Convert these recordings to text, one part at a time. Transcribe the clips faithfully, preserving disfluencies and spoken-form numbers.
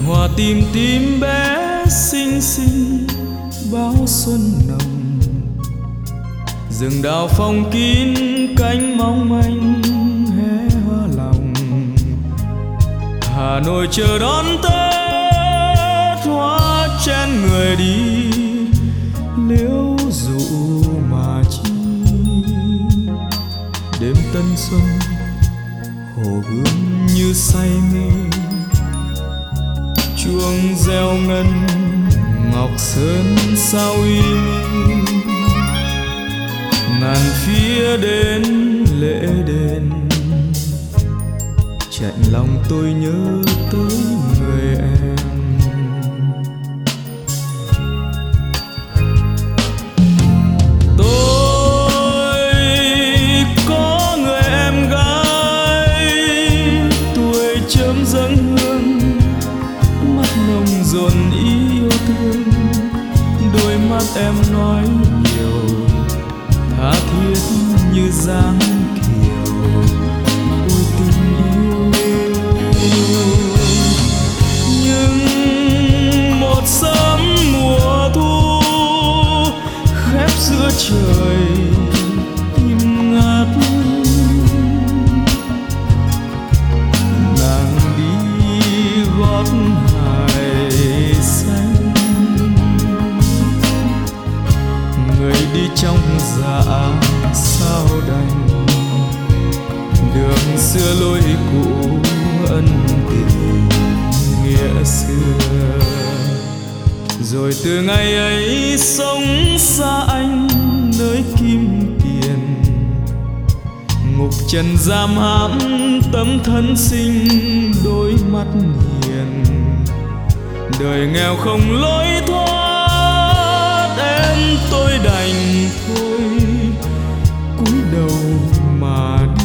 hoa tím tím bé xinh xinh báo xuân nồng, rừng đào phong kín cánh mong manh hé hoa lòng. Hà Nội chờ đón Tết, hoa chen người đi liễu dụ mà chi. Đêm tân xuân hồ gươm như say mê, chuông reo ngân ngọc sơn sao uy nghi. Ngàn phía đến lễ đền, chạnh lòng tôi nhớ tới người em. Tôi có người em gái tuổi chớm dâng hương, mắt nồng dồn ý yêu thương. Đôi mắt em nói nhiều, tha thiết như dáng kiều. Ôi tình yêu, nhưng một sớm mùa thu khép giữa trời im ngắt. Nàng đi gót hải xanh, người đi trong dạ sao đành. Đường xưa lối cũ ân tình nghĩa xưa, rồi từ ngày ấy sống xa anh nơi kim tiền. Ngục trần giam hãm tấm thân sinh đôi mắt hiền. Đời nghèo không lối thoát, em tôi đành thôi cúi đầu mà đi.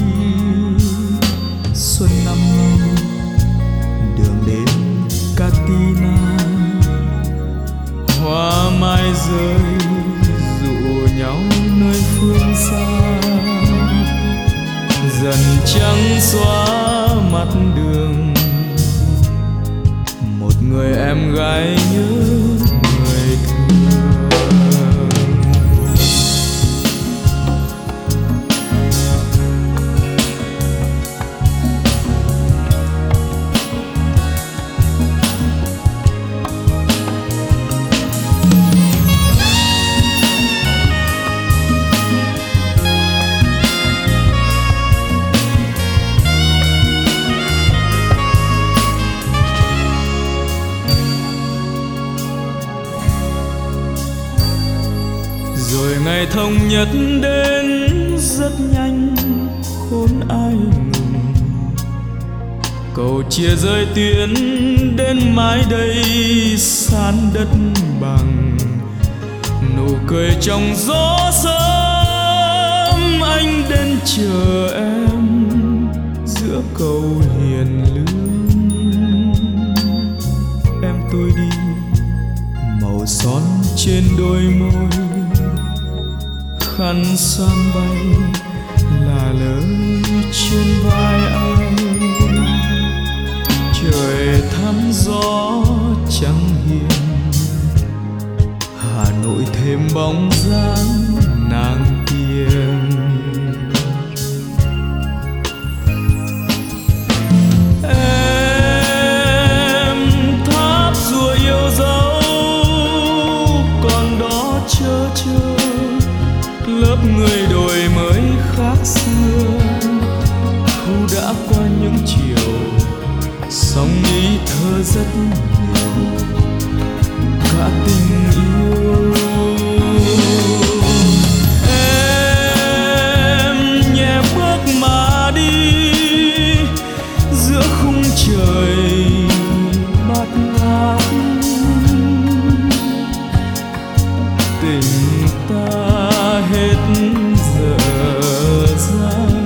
Xuân năm nay đường đến Katina, hoa mai rơi dụ nhau nơi phương xa. Dần trắng xóa mặt đường, một người em gái nhớ người thương. Rồi ngày thống nhất đến rất nhanh khốn ai ngừng. Cầu chia rơi tuyến đến mái đây san đất bằng. Nụ cười trong gió sớm anh đến chờ em giữa cầu hiền lương. Em tôi đi màu son trên đôi môi, khăn xoan bay là lời trên vai anh. Trời thăm gió trắng hiền, Hà Nội thêm bóng dáng nàng kia. Em tháp rùa yêu dấu còn đó chờ chờ. Lớp người đổi mới khác xưa, thu đã qua những chiều. Sóng ý thơ rất nhiều cả tình yêu. Em nhẹ bước mà đi giữa khung trời bát ngát. Tình ta hết dở dang,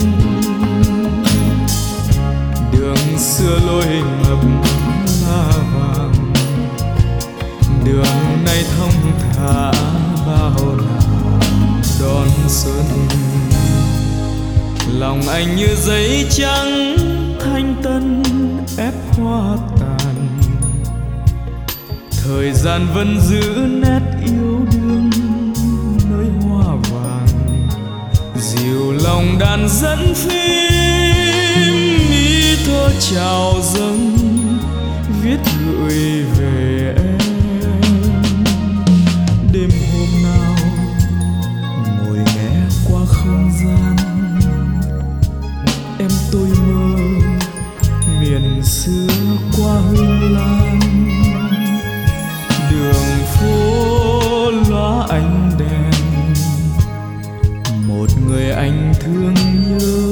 đường xưa lối ngập lá vàng. Đường nay thông thả bao la đón xuân. Lòng anh như giấy trắng thanh tân ép hoa tàn. thời gian vẫn giữ nét yêu đương nơi hoa vàng, dịu lòng đàn dẫn phim ý thơ chào dâng viết gửi về em. Đêm hôm nào ngồi nghe qua không gian, em tôi mơ miền xưa qua hương lan, đường phố lóa ánh đèn, một người anh thương nhớ